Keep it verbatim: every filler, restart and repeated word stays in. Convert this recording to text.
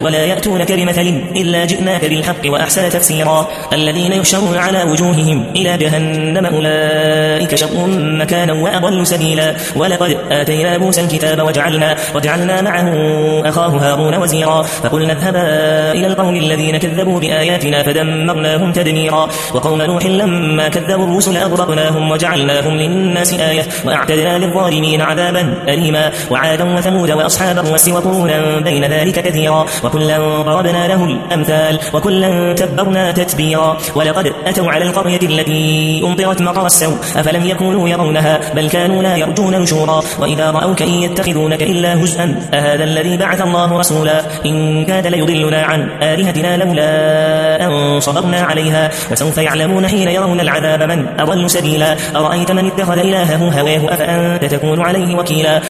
ولا يأتونك بمثل إلا جئناك بالحق وأحسن تفسيرا الذين يحشرون على وجوههم إلى جهنم أولئك شر مكانا وأضل سبيلا ولقد آتينا موسى الكتاب وجعلنا, وجعلنا معه أخاه هارون وزيرا فقلنا اذهبا إلى القوم الذين كذبوا بآياتنا فدمرناهم تدميرا وقوم نوح لما كذبوا الرسل أغرقناهم وجعلناهم للناس آية وأعتدنا للظالمين عذابا أليما وعادا وثمود وأصحاب الرس وقرونا بين ذلك كثيرا وكلا ضربنا له الأمثال وكلا تبرنا تتبيرا ولقد أتوا على القرية التي أمطرت مطر السوء أفلم يكونوا يرونها بل كانوا لا يرجون نشورا وإذا رأوك إن يتخذونك إلا هزءا أهذا الذي بعث الله رسولا إن كاد ليضلنا عن آلهتنا لولا أن صبرنا عليها وسوف يعلمون حين يرون العذاب من أضل سبيلا أرأيت من اتخذ إلهه هواه أفأنت تكون عليه وكيلا